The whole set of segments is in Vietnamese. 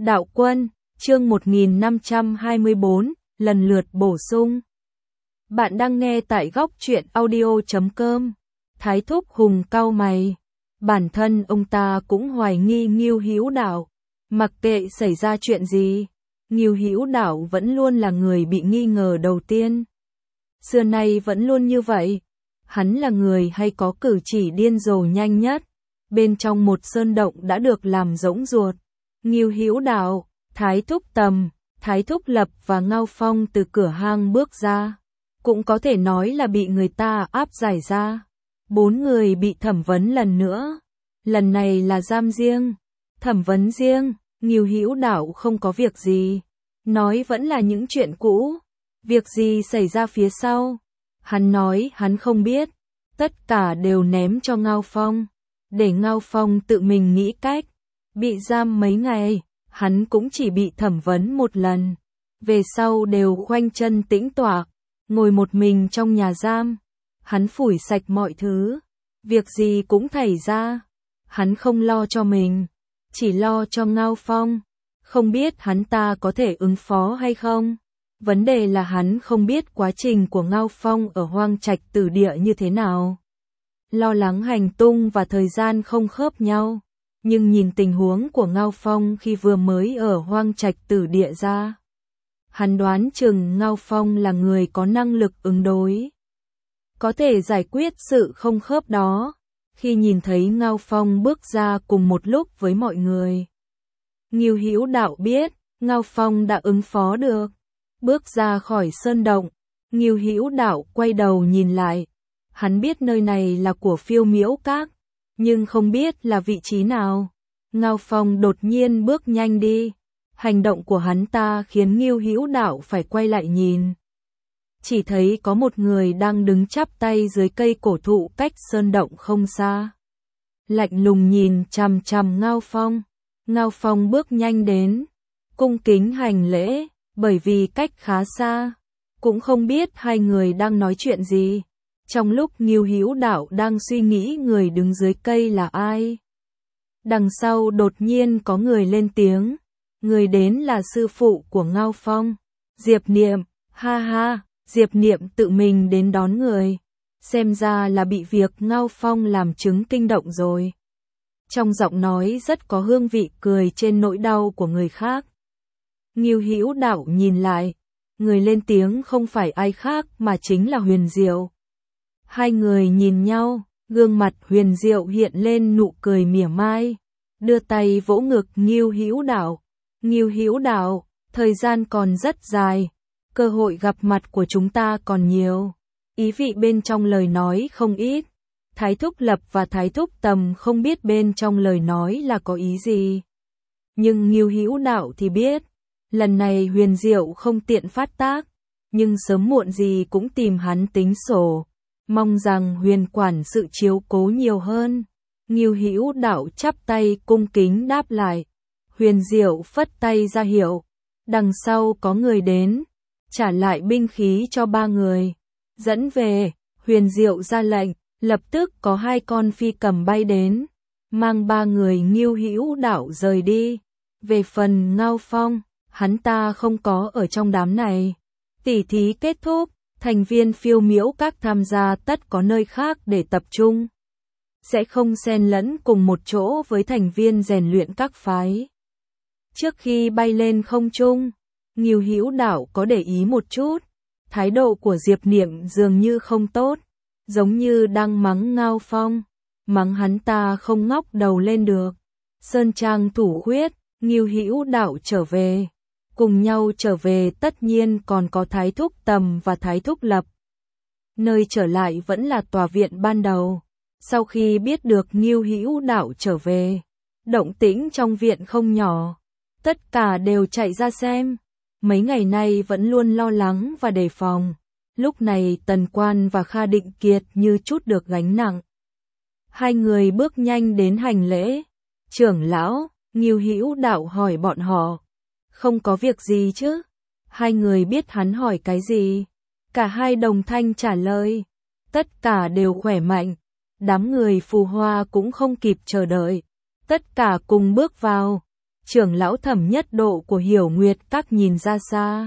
Đạo Quân, chương 1524, lần lượt bổ sung. Bạn đang nghe tại góc truyện audio.com. Thái Thúc Hùng cau mày. Bản thân ông ta cũng hoài nghi Ngưu Hữu Đạo. Mặc kệ xảy ra chuyện gì, Ngưu Hữu Đạo vẫn luôn là người bị nghi ngờ đầu tiên. Xưa nay vẫn luôn như vậy. Hắn là người hay có cử chỉ điên rồ nhanh nhất. Bên trong một sơn động đã được làm rỗng ruột. Ngưu Hữu Đạo, Thái Thúc Tầm, Thái Thúc Lập và Ngao Phong từ cửa hang bước ra. Cũng có thể nói là bị người ta áp giải ra. 4 người bị thẩm vấn lần nữa. Lần này là giam riêng, thẩm vấn riêng. Ngưu Hữu Đạo không có việc gì. Nói vẫn là những chuyện cũ. Việc gì xảy ra phía sau? Hắn nói hắn không biết. Tất cả đều ném cho Ngao Phong. Để Ngao Phong tự mình nghĩ cách. Bị giam mấy ngày, hắn cũng chỉ bị thẩm vấn một lần. Về sau đều khoanh chân tĩnh tọa, ngồi một mình trong nhà giam. Hắn phủi sạch mọi thứ. Việc gì cũng thảy ra. Hắn không lo cho mình, chỉ lo cho Ngao Phong. Không biết hắn ta có thể ứng phó hay không. Vấn đề là hắn không biết quá trình của Ngao Phong ở Hoang Trạch Tử Địa như thế nào. Lo lắng hành tung và thời gian không khớp nhau. Nhưng nhìn tình huống của Ngao Phong khi vừa mới ở Hoang Trạch Tử Địa ra, hắn đoán chừng Ngao Phong là người có năng lực ứng đối, có thể giải quyết sự không khớp đó. Khi nhìn thấy Ngao Phong bước ra cùng một lúc với mọi người, Ngưu Hữu Đạo biết Ngao Phong đã ứng phó được. Bước ra khỏi sơn động, Ngưu Hữu Đạo quay đầu nhìn lại. Hắn biết nơi này là của Phiêu Miễu Các, nhưng không biết là vị trí nào. Ngao Phong đột nhiên bước nhanh đi. Hành động của hắn ta khiến Ngưu Hữu Đạo phải quay lại nhìn. Chỉ thấy có một người đang đứng chắp tay dưới cây cổ thụ cách sơn động không xa. Lạnh lùng nhìn chằm chằm Ngao Phong. Ngao Phong bước nhanh đến, cung kính hành lễ, bởi vì cách khá xa, cũng không biết hai người đang nói chuyện gì. Trong lúc Ngưu Hữu Đạo đang suy nghĩ người đứng dưới cây là ai, đằng sau đột nhiên có người lên tiếng. Người đến là sư phụ của Ngao Phong, Diệp Niệm. Ha ha, Diệp Niệm tự mình đến đón người. Xem ra là bị việc Ngao Phong làm chứng kinh động rồi. Trong giọng nói rất có hương vị cười trên nỗi đau của người khác. Ngưu Hữu Đạo nhìn lại, người lên tiếng không phải ai khác mà chính là Huyền Diệu. Hai người nhìn nhau, gương mặt Huyền Diệu hiện lên nụ cười mỉa mai, đưa tay vỗ ngực Ngưu Hữu Đạo. Ngưu Hữu Đạo, thời gian còn rất dài, cơ hội gặp mặt của chúng ta còn nhiều. Ý vị bên trong lời nói không ít. Thái Thúc Lập và Thái Thúc Tầm không biết bên trong lời nói là có ý gì. Nhưng Ngưu Hữu Đạo thì biết. Lần này Huyền Diệu không tiện phát tác, nhưng sớm muộn gì cũng tìm hắn tính sổ. Mong rằng Huyền quản sự chiếu cố nhiều hơn. Ngưu Hữu Đạo chắp tay cung kính đáp lại. Huyền Diệu phất tay ra hiệu. Đằng sau có người đến, trả lại binh khí cho 3 người. Dẫn về, Huyền Diệu ra lệnh, lập tức có 2 con phi cầm bay đến, mang 3 người Ngưu Hữu Đạo rời đi. Về phần Ngao Phong, hắn ta không có ở trong đám này. Tỉ thí kết thúc, thành viên Phiêu Miễu Các tham gia tất có nơi khác để tập trung. Sẽ không xen lẫn cùng một chỗ với thành viên rèn luyện các phái. Trước khi bay lên không trung, Ngưu Hữu Đạo có để ý một chút. Thái độ của Diệp Niệm dường như không tốt, giống như đang mắng Ngao Phong. Mắng hắn ta không ngóc đầu lên được. Sơn Trang thủ khuyết, Ngưu Hữu Đạo trở về. Cùng nhau trở về tất nhiên còn có Thái Thúc Tầm và Thái Thúc Lập. Nơi trở lại vẫn là tòa viện ban đầu. Sau khi biết được Ngưu Hữu Đạo trở về, động tĩnh trong viện không nhỏ. Tất cả đều chạy ra xem. Mấy ngày nay vẫn luôn lo lắng và đề phòng. Lúc này Tần Quan và Kha Định Kiệt như chút được gánh nặng. Hai người bước nhanh đến hành lễ. Trưởng lão, Ngưu Hữu Đạo hỏi bọn họ. Không có việc gì chứ? Hai người biết hắn hỏi cái gì. Cả hai đồng thanh trả lời. Tất cả đều khỏe mạnh. Đám người Phù Hoa cũng không kịp chờ đợi. Tất cả cùng bước vào. trưởng lão Thẩm Nhất Độ của Hiểu Nguyệt Các nhìn ra xa,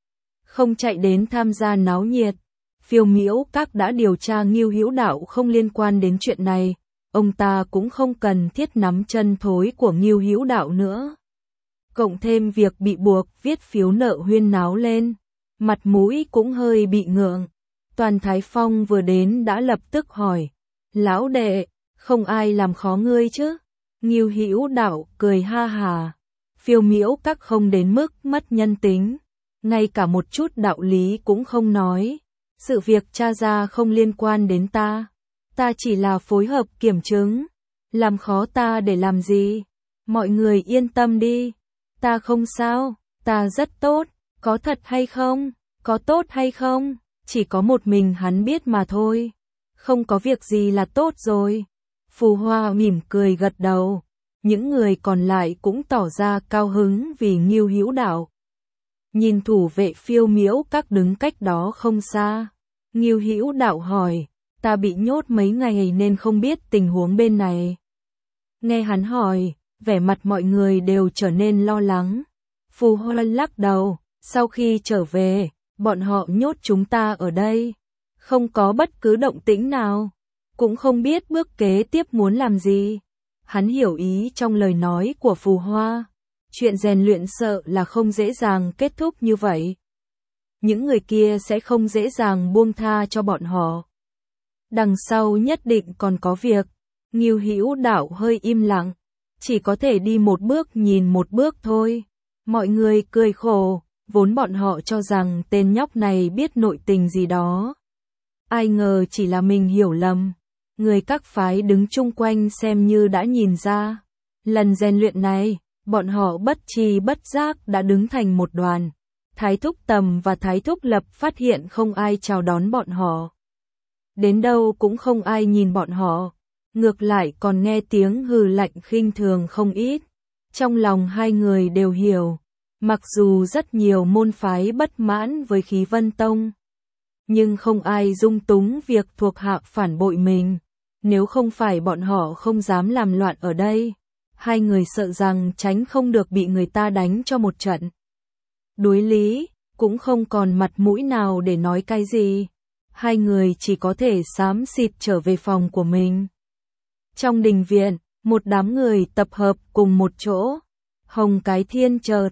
không chạy đến tham gia náo nhiệt. Phiêu Miễu Các đã điều tra Ngưu Hữu Đạo không liên quan đến chuyện này, ông ta cũng không cần thiết nắm chân thối của Ngưu Hữu Đạo nữa. Cộng thêm việc bị buộc viết phiếu nợ huyên náo lên, mặt mũi cũng hơi bị ngượng. Toàn Thái Phong vừa đến đã lập tức hỏi, lão đệ, không ai làm khó ngươi chứ? Ngưu Hữu Đạo cười ha hà, Phiêu Miễu Các không đến mức mất nhân tính, ngay cả một chút đạo lý cũng không nói. Sự việc tra ra không liên quan đến ta chỉ là phối hợp kiểm chứng, làm khó ta để làm gì? Mọi người yên tâm đi, ta không sao, ta rất tốt, có thật hay không, có tốt hay không, chỉ có một mình hắn biết mà thôi, không có việc gì là tốt rồi. Phù Hoa mỉm cười gật đầu, những người còn lại cũng tỏ ra cao hứng vì Ngưu Hữu Đạo. Nhìn thủ vệ Phiêu Miễu Các đứng cách đó không xa, Ngưu Hữu Đạo hỏi, ta bị nhốt mấy ngày nên không biết tình huống bên này. Nghe hắn hỏi, vẻ mặt mọi người đều trở nên lo lắng. Phù Hoa lắc đầu, sau khi trở về, bọn họ nhốt chúng ta ở đây, không có bất cứ động tĩnh nào, cũng không biết bước kế tiếp muốn làm gì. Hắn hiểu ý trong lời nói của Phù Hoa, chuyện rèn luyện sợ là không dễ dàng kết thúc như vậy. Những người kia sẽ không dễ dàng buông tha cho bọn họ. Đằng sau nhất định còn có việc. Ngưu Hữu Đạo hơi im lặng, chỉ có thể đi một bước nhìn một bước thôi. Mọi người cười khổ, vốn bọn họ cho rằng tên nhóc này biết nội tình gì đó. Ai ngờ chỉ là mình hiểu lầm. Người các phái đứng chung quanh xem như đã nhìn ra. Lần rèn luyện này, bọn họ bất tri bất giác đã đứng thành một đoàn. Thái Thúc Tầm và Thái Thúc Lập phát hiện không ai chào đón bọn họ. Đến đâu cũng không ai nhìn bọn họ. Ngược lại còn nghe tiếng hừ lạnh khinh thường không ít. Trong lòng hai người đều hiểu. Mặc dù rất nhiều môn phái bất mãn với Khí Vân Tông, nhưng không ai dung túng việc thuộc hạ phản bội mình. Nếu không phải bọn họ không dám làm loạn ở đây, hai người sợ rằng tránh không được bị người ta đánh cho một trận. Đối lý, cũng không còn mặt mũi nào để nói cái gì. Hai người chỉ có thể xám xịt trở về phòng của mình. Trong đình viện, một đám người tập hợp cùng một chỗ. Hồng Cái Thiên chợt,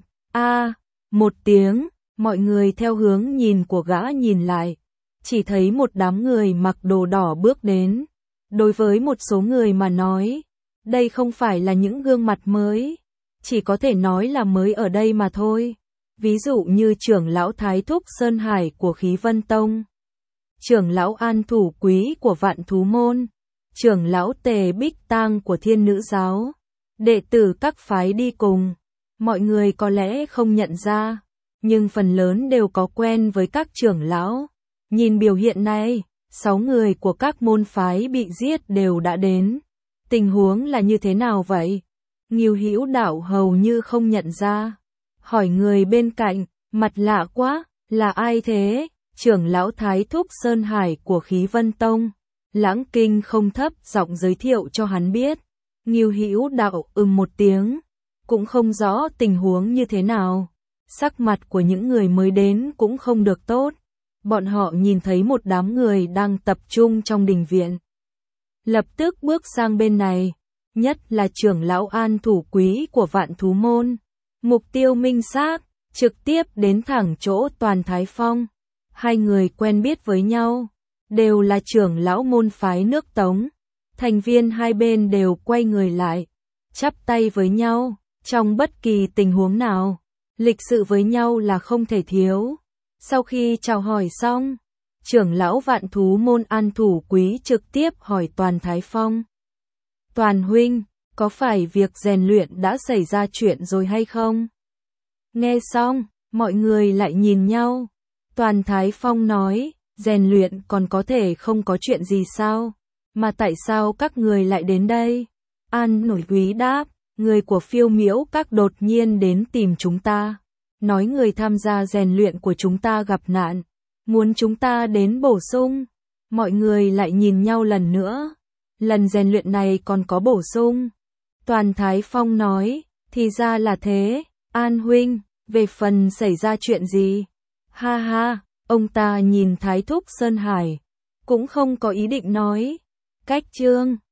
một tiếng, mọi người theo hướng nhìn của gã nhìn lại. Chỉ thấy một đám người mặc đồ đỏ bước đến. Đối với một số người mà nói, đây không phải là những gương mặt mới, chỉ có thể nói là mới ở đây mà thôi. Ví dụ như trưởng lão Thái Thúc Sơn Hải của Khí Vân Tông, trưởng lão An Thủ Quý của Vạn Thú Môn, trưởng lão Tề Bích Tang của Thiên Nữ Giáo, đệ tử các phái đi cùng. Mọi người có lẽ không nhận ra, nhưng phần lớn đều có quen với các trưởng lão. Nhìn biểu hiện này, 6 người của các môn phái bị giết đều đã đến. Tình huống là như thế nào vậy? Ngưu Hữu Đạo hầu như không nhận ra. Hỏi người bên cạnh, mặt lạ quá, là ai thế? Trưởng lão Thái Thúc Sơn Hải của Khí Vân Tông. Lãng Kinh không thấp giọng giới thiệu cho hắn biết. Ngưu Hữu Đạo một tiếng, cũng không rõ tình huống như thế nào. Sắc mặt của những người mới đến cũng không được tốt. Bọn họ nhìn thấy một đám người đang tập trung trong đình viện, lập tức bước sang bên này, nhất là trưởng lão An Thủ Quý của Vạn Thú Môn. Mục tiêu minh xác, trực tiếp đến thẳng chỗ Toàn Thái Phong. Hai người quen biết với nhau, đều là trưởng lão môn phái nước Tống. Thành viên hai bên đều quay người lại, chắp tay với nhau, trong bất kỳ tình huống nào, lịch sự với nhau là không thể thiếu. Sau khi chào hỏi xong, trưởng lão Vạn Thú Môn An Thủ Quý trực tiếp hỏi Toàn Thái Phong. Toàn huynh, có phải việc rèn luyện đã xảy ra chuyện rồi hay không? Nghe xong, mọi người lại nhìn nhau. Toàn Thái Phong nói, rèn luyện còn có thể không có chuyện gì sao? Mà tại sao các người lại đến đây? An Nổi Quý đáp, người của Phiêu Miễu Các đột nhiên đến tìm chúng ta. Nói người tham gia rèn luyện của chúng ta gặp nạn, muốn chúng ta đến bổ sung. Mọi người lại nhìn nhau lần nữa. Lần rèn luyện này còn có bổ sung. Toàn Thái Phong nói, Thì ra là thế, An huynh, về phần xảy ra chuyện gì? Ha ha, ông ta nhìn Thái thúc Sơn Hải, cũng không có ý định nói. Cách chương